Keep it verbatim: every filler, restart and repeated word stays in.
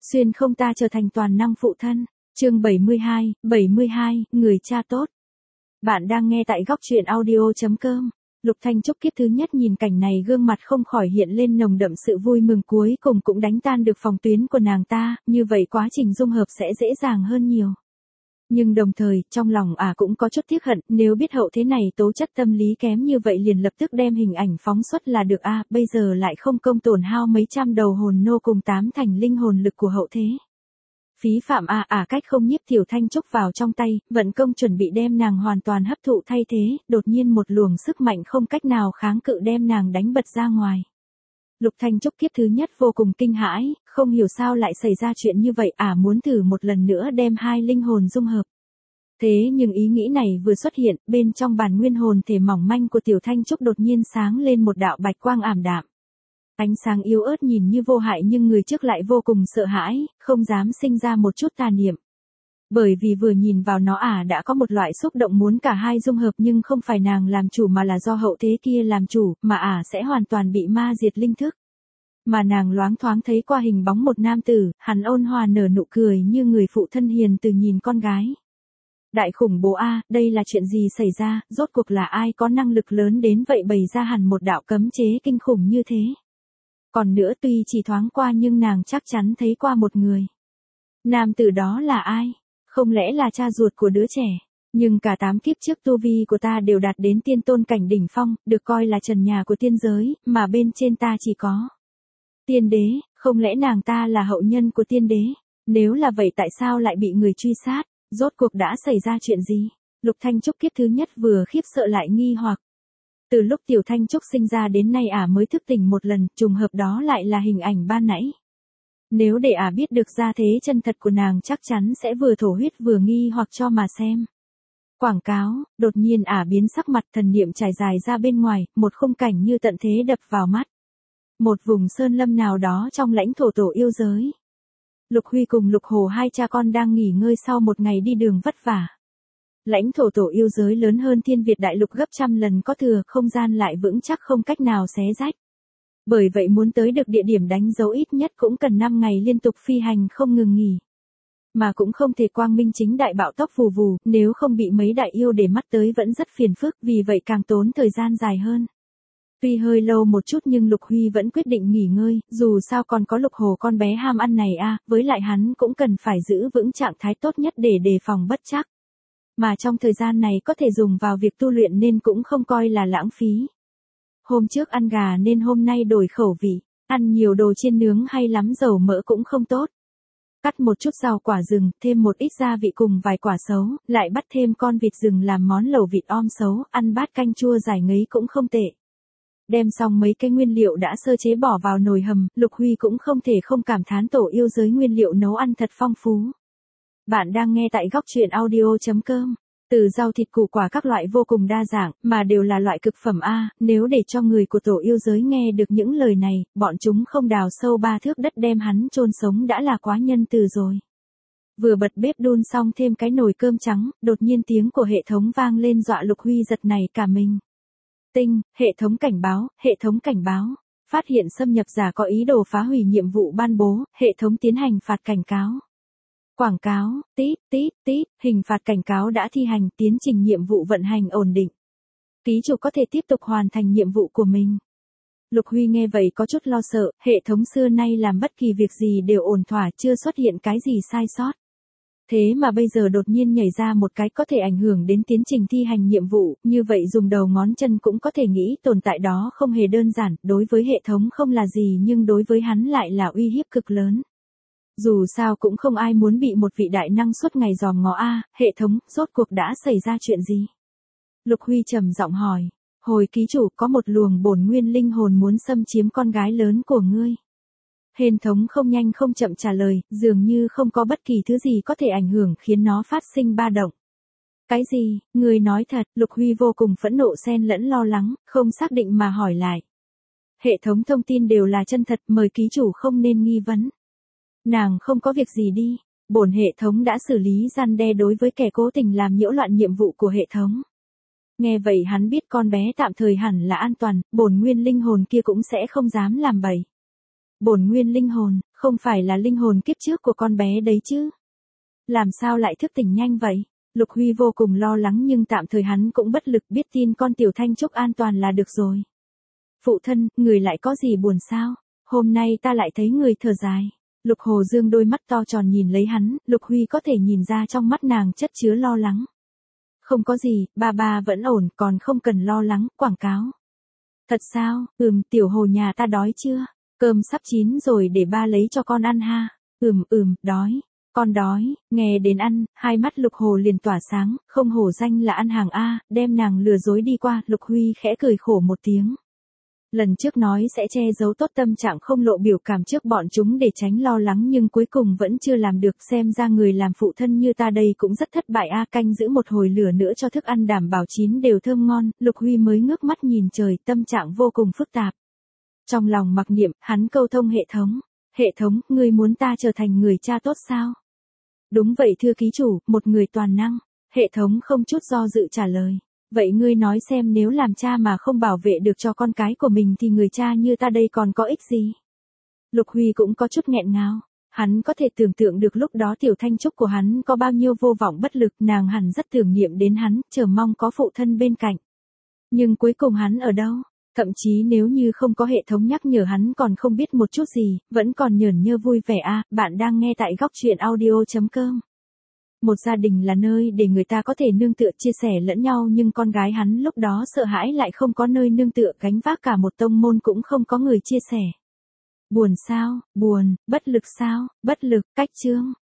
Xuyên không ta trở thành toàn năng phụ thân. Chương bảy mươi hai, bảy mươi hai, người cha tốt. Bạn đang nghe tại góc truyện audio chấm com. Lục Thanh Trúc kiếp thứ nhất nhìn cảnh này gương mặt không khỏi hiện lên nồng đậm sự vui mừng, cuối cùng cũng đánh tan được phòng tuyến của nàng ta, như vậy quá trình dung hợp sẽ dễ dàng hơn nhiều. Nhưng đồng thời, trong lòng ả à cũng có chút tiếc hận, nếu biết hậu thế này tố chất tâm lý kém như vậy liền lập tức đem hình ảnh phóng xuất là được a à, bây giờ lại không công tổn hao mấy trăm đầu hồn nô cùng tám thành linh hồn lực của hậu thế. Phí phạm a à, ả à, cách không nhiếp Tiểu Thanh Trúc vào trong tay, vận công chuẩn bị đem nàng hoàn toàn hấp thụ thay thế, đột nhiên một luồng sức mạnh không cách nào kháng cự đem nàng đánh bật ra ngoài. Lục Thanh Trúc kiếp thứ nhất vô cùng kinh hãi, không hiểu sao lại xảy ra chuyện như vậy, ả à, muốn thử một lần nữa đem hai linh hồn dung hợp. Thế nhưng ý nghĩ này vừa xuất hiện, bên trong bản nguyên hồn thể mỏng manh của Tiểu Thanh Trúc đột nhiên sáng lên một đạo bạch quang ảm đạm. Ánh sáng yếu ớt nhìn như vô hại nhưng người trước lại vô cùng sợ hãi, không dám sinh ra một chút tà niệm. Bởi vì vừa nhìn vào nó ả à đã có một loại xúc động muốn cả hai dung hợp, nhưng không phải nàng làm chủ mà là do hậu thế kia làm chủ, mà ả à sẽ hoàn toàn bị ma diệt linh thức. Mà nàng loáng thoáng thấy qua hình bóng một nam tử, hắn ôn hòa nở nụ cười như người phụ thân hiền từ nhìn con gái. Đại khủng bố a, đây là chuyện gì xảy ra, rốt cuộc là ai có năng lực lớn đến vậy bày ra hẳn một đạo cấm chế kinh khủng như thế. Còn nữa tuy chỉ thoáng qua nhưng nàng chắc chắn thấy qua một người. Nam tử đó là ai? Không lẽ là cha ruột của đứa trẻ? Nhưng cả tám kiếp trước tu vi của ta đều đạt đến tiên tôn cảnh đỉnh phong, được coi là trần nhà của tiên giới, mà bên trên ta chỉ có tiên đế, không lẽ nàng ta là hậu nhân của tiên đế? Nếu là vậy tại sao lại bị người truy sát? Rốt cuộc đã xảy ra chuyện gì? Lục Thanh Trúc kiếp thứ nhất vừa khiếp sợ lại nghi hoặc. Từ lúc Tiểu Thanh Trúc sinh ra đến nay ả mới thức tỉnh một lần, trùng hợp đó lại là hình ảnh ban nãy. Nếu để ả biết được gia thế chân thật của nàng chắc chắn sẽ vừa thổ huyết vừa nghi hoặc cho mà xem. Quảng cáo, đột nhiên ả biến sắc mặt, thần niệm trải dài ra bên ngoài, một khung cảnh như tận thế đập vào mắt. Một vùng sơn lâm nào đó trong lãnh thổ tổ yêu giới. Lục Huy cùng Lục Hồ hai cha con đang nghỉ ngơi sau một ngày đi đường vất vả. Lãnh thổ tổ yêu giới lớn hơn Thiên Việt đại lục gấp trăm lần có thừa, không gian lại vững chắc không cách nào xé rách. Bởi vậy muốn tới được địa điểm đánh dấu ít nhất cũng cần năm ngày liên tục phi hành không ngừng nghỉ. Mà cũng không thể quang minh chính đại bạo tốc vù vù, nếu không bị mấy đại yêu để mắt tới vẫn rất phiền phức, vì vậy càng tốn thời gian dài hơn. Tuy hơi lâu một chút nhưng Lục Huy vẫn quyết định nghỉ ngơi, dù sao còn có Lục Hồ con bé ham ăn này a, à, với lại hắn cũng cần phải giữ vững trạng thái tốt nhất để đề phòng bất trắc. Mà trong thời gian này có thể dùng vào việc tu luyện nên cũng không coi là lãng phí. Hôm trước ăn gà nên hôm nay đổi khẩu vị, ăn nhiều đồ chiên nướng hay lắm dầu mỡ cũng không tốt. Cắt một chút rau quả rừng, thêm một ít gia vị cùng vài quả sấu, lại bắt thêm con vịt rừng làm món lẩu vịt om sấu, ăn bát canh chua giải ngấy cũng không tệ. Đem xong mấy cái nguyên liệu đã sơ chế bỏ vào nồi hầm, Lục Huy cũng không thể không cảm thán tổ yêu giới nguyên liệu nấu ăn thật phong phú. Bạn đang nghe tại góc truyện audio chấm com. Từ rau thịt củ quả các loại vô cùng đa dạng, mà đều là loại cực phẩm A, nếu để cho người của tổ yêu giới nghe được những lời này, bọn chúng không đào sâu ba thước đất đem hắn chôn sống đã là quá nhân từ rồi. Vừa bật bếp đun xong thêm cái nồi cơm trắng, đột nhiên tiếng của hệ thống vang lên dọa Lục Huy giật nảy cả mình. Tinh, hệ thống cảnh báo, hệ thống cảnh báo. Phát hiện xâm nhập giả có ý đồ phá hủy nhiệm vụ ban bố, hệ thống tiến hành phạt cảnh cáo. Quảng cáo, tít, tít, tít, hình phạt cảnh cáo đã thi hành, tiến trình nhiệm vụ vận hành ổn định. Ký chủ có thể tiếp tục hoàn thành nhiệm vụ của mình. Lục Huy nghe vậy có chút lo sợ, hệ thống xưa nay làm bất kỳ việc gì đều ổn thỏa, chưa xuất hiện cái gì sai sót. Thế mà bây giờ đột nhiên nhảy ra một cái có thể ảnh hưởng đến tiến trình thi hành nhiệm vụ, như vậy dùng đầu ngón chân cũng có thể nghĩ tồn tại đó không hề đơn giản, đối với hệ thống không là gì nhưng đối với hắn lại là uy hiếp cực lớn. Dù sao cũng không ai muốn bị một vị đại năng suốt ngày dòm ngó a, hệ thống, rốt cuộc đã xảy ra chuyện gì? Lục Huy trầm giọng hỏi, hồi ký chủ có một luồng bổn nguyên linh hồn muốn xâm chiếm con gái lớn của ngươi. Hệ thống không nhanh không chậm trả lời, dường như không có bất kỳ thứ gì có thể ảnh hưởng khiến nó phát sinh ba động. Cái gì, ngươi nói thật? Lục Huy vô cùng phẫn nộ xen lẫn lo lắng, không xác định mà hỏi lại. Hệ thống thông tin đều là chân thật, mời ký chủ không nên nghi vấn. Nàng không có việc gì đi, bổn hệ thống đã xử lý răn đe đối với kẻ cố tình làm nhiễu loạn nhiệm vụ của hệ thống. Nghe vậy hắn biết con bé tạm thời hẳn là an toàn, bổn nguyên linh hồn kia cũng sẽ không dám làm bậy. Bổn nguyên linh hồn, Không phải là linh hồn kiếp trước của con bé đấy chứ? Làm sao lại thức tỉnh nhanh vậy? Lục Huy vô cùng lo lắng nhưng tạm thời hắn cũng bất lực, biết tin con Tiểu Thanh Trúc an toàn là được rồi. Phụ thân, người lại có gì buồn sao? Hôm nay ta lại thấy người thở dài. Lục Hồ Dương đôi mắt to tròn nhìn lấy hắn, Lục Huy có thể nhìn ra trong mắt nàng chất chứa lo lắng. Không có gì, ba ba vẫn ổn, còn không cần lo lắng, quảng cáo. Thật sao? Ừm, Tiểu Hồ nhà ta đói chưa? Cơm sắp chín rồi để ba lấy cho con ăn ha. Ừm ừm, đói. Con đói. Nghe đến ăn, hai mắt Lục Hồ liền tỏa sáng, không hổ danh là ăn hàng A, đem nàng lừa dối đi qua. Lục Huy khẽ cười khổ một tiếng. Lần trước nói sẽ che giấu tốt tâm trạng không lộ biểu cảm trước bọn chúng để tránh lo lắng nhưng cuối cùng vẫn chưa làm được, xem ra người làm phụ thân như ta đây cũng rất thất bại a. Canh giữ một hồi lửa nữa cho thức ăn đảm bảo chín đều thơm ngon, Lục Huy mới ngước mắt nhìn trời, tâm trạng vô cùng phức tạp. Trong lòng mặc niệm, hắn câu thông hệ thống. Hệ thống, ngươi muốn ta trở thành người cha tốt sao? Đúng vậy thưa ký chủ, một người toàn năng. Hệ thống không chút do dự trả lời. Vậy ngươi nói xem nếu làm cha mà không bảo vệ được cho con cái của mình thì người cha như ta đây còn có ích gì? Lục Huy cũng có chút nghẹn ngào. Hắn có thể tưởng tượng được lúc đó Tiểu Thanh Trúc của hắn có bao nhiêu vô vọng bất lực, nàng hẳn rất tưởng niệm đến hắn, chờ mong có phụ thân bên cạnh. Nhưng cuối cùng hắn ở đâu? Thậm chí nếu như không có hệ thống nhắc nhở hắn còn không biết một chút gì, vẫn còn nhởn nhơ vui vẻ a. Bạn đang nghe tại góc truyện audio chấm com. Một gia đình là nơi để người ta có thể nương tựa chia sẻ lẫn nhau nhưng con gái hắn lúc đó sợ hãi lại không có nơi nương tựa, gánh vác cả một tông môn cũng không có người chia sẻ. Buồn sao? Buồn. Bất lực sao? Bất lực. Cách chương.